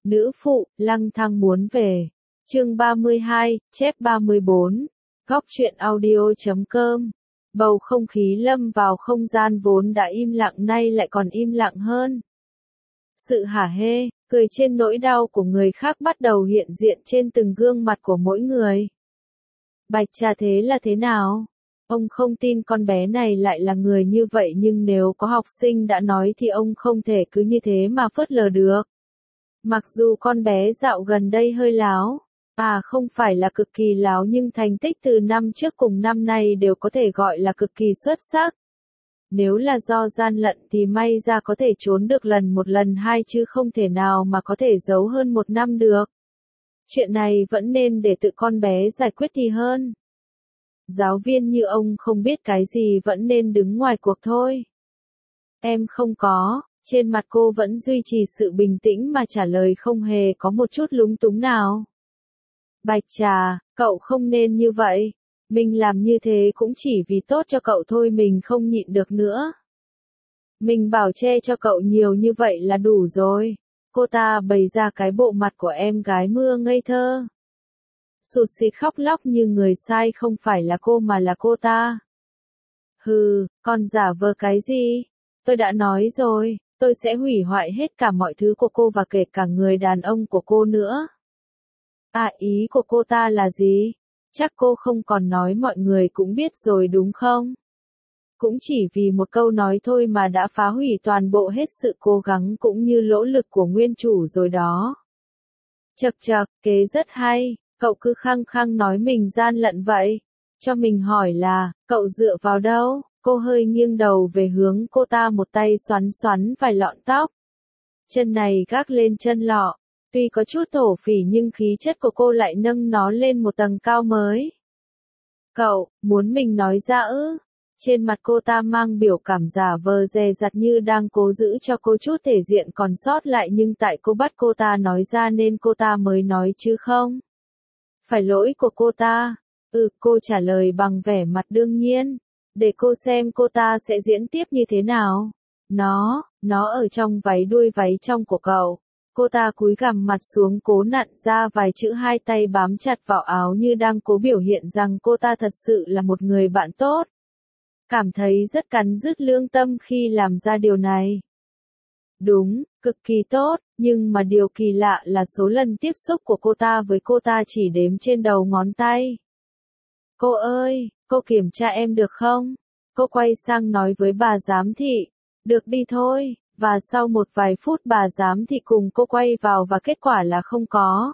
Nữ phụ, lăng thăng muốn về. Chương 32, chép 34. Góc truyện audio.com. Bầu không khí lâm vào không gian vốn đã im lặng nay lại còn im lặng hơn. Sự hả hê, cười trên nỗi đau của người khác bắt đầu hiện diện trên từng gương mặt của mỗi người. Bạch Trà thế là thế nào? Ông không tin con bé này lại là người như vậy, nhưng nếu có học sinh đã nói thì ông không thể cứ như thế mà phớt lờ được. Mặc dù con bé dạo gần đây hơi láo, không phải là cực kỳ láo, nhưng thành tích từ năm trước cùng năm nay đều có thể gọi là cực kỳ xuất sắc. Nếu là do gian lận thì may ra có thể trốn được lần một lần hai, chứ không thể nào mà có thể giấu hơn một năm được. Chuyện này vẫn nên để tự con bé giải quyết thì hơn. Giáo viên như ông không biết cái gì vẫn nên đứng ngoài cuộc thôi. Em không có. Trên mặt cô vẫn duy trì sự bình tĩnh mà trả lời, không hề có một chút lúng túng nào. Bạch Trà, cậu không nên như vậy. Mình làm như thế cũng chỉ vì tốt cho cậu thôi, mình không nhịn được nữa. Mình bảo che cho cậu nhiều như vậy là đủ rồi. Cô ta bày ra cái bộ mặt của em gái mưa ngây thơ. Sụt sịt khóc lóc như người sai không phải là cô mà là cô ta. Hừ, còn giả vờ cái gì? Tôi đã nói rồi. Tôi sẽ hủy hoại hết cả mọi thứ của cô và kể cả người đàn ông của cô nữa. Ý của cô ta là gì? Chắc cô không còn nói mọi người cũng biết rồi đúng không? Cũng chỉ vì một câu nói thôi mà đã phá hủy toàn bộ hết sự cố gắng cũng như nỗ lực của nguyên chủ rồi đó. Chậc chậc, kế rất hay, cậu cứ khăng khăng nói mình gian lận vậy. Cho mình hỏi là, cậu dựa vào đâu? Cô hơi nghiêng đầu về hướng cô ta, một tay xoắn xoắn vài lọn tóc. Chân này gác lên chân lọ. Tuy có chút thổ phỉ nhưng khí chất của cô lại nâng nó lên một tầng cao mới. Cậu, muốn mình nói ra ư? Trên mặt cô ta mang biểu cảm giả vờ dè dặt như đang cố giữ cho cô chút thể diện còn sót lại, nhưng tại cô bắt cô ta nói ra nên cô ta mới nói chứ không. Phải lỗi của cô ta. Cô trả lời bằng vẻ mặt đương nhiên. Để cô xem cô ta sẽ diễn tiếp như thế nào. Nó ở trong váy, đuôi váy trong của cậu. Cô ta cúi gằm mặt xuống cố nặn ra vài chữ, hai tay bám chặt vào áo như đang cố biểu hiện rằng cô ta thật sự là một người bạn tốt. Cảm thấy rất cắn rứt lương tâm khi làm ra điều này. Đúng, cực kỳ tốt, nhưng mà điều kỳ lạ là số lần tiếp xúc của cô ta với cô ta chỉ đếm trên đầu ngón tay. Cô ơi, cô kiểm tra em được không? Cô quay sang nói với bà giám thị. Được đi thôi. Và sau một vài phút bà giám thị cùng cô quay vào và kết quả là không có.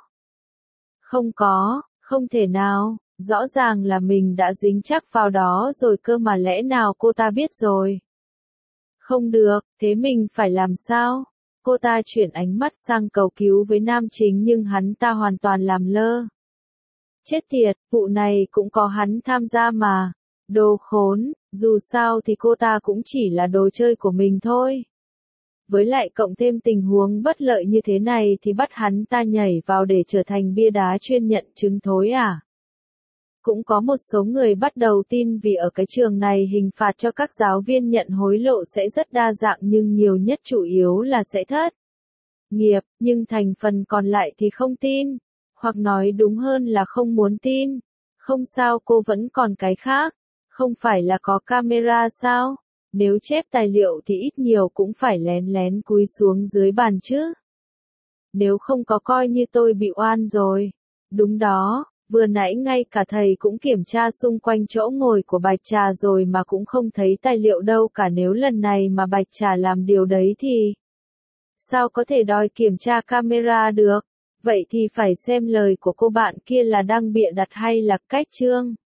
Không thể nào, rõ ràng là mình đã dính chắc vào đó rồi cơ mà, lẽ nào cô ta biết rồi? Không được, thế mình phải làm sao? Cô ta chuyển ánh mắt sang cầu cứu với nam chính nhưng hắn ta hoàn toàn làm lơ. Chết tiệt, vụ này cũng có hắn tham gia mà. Đồ khốn, dù sao thì cô ta cũng chỉ là đồ chơi của mình thôi. Với lại cộng thêm tình huống bất lợi như thế này thì bắt hắn ta nhảy vào để trở thành bia đá chuyên nhận chứng thối à? Cũng có một số người bắt đầu tin vì ở cái trường này hình phạt cho các giáo viên nhận hối lộ sẽ rất đa dạng, nhưng nhiều nhất chủ yếu là sẽ thất nghiệp, nhưng thành phần còn lại thì không tin. Hoặc nói đúng hơn là không muốn tin. Không sao, cô vẫn còn cái khác. Không phải là có camera sao? Nếu chép tài liệu thì ít nhiều cũng phải lén lén cúi xuống dưới bàn chứ. Nếu không có coi như tôi bị oan rồi. Đúng đó, vừa nãy ngay cả thầy cũng kiểm tra xung quanh chỗ ngồi của Bạch Trà rồi mà cũng không thấy tài liệu đâu cả. Nếu lần này mà Bạch Trà làm điều đấy thì sao có thể đòi kiểm tra camera được? Vậy thì phải xem lời của cô bạn kia là đang bịa đặt hay là cách chương.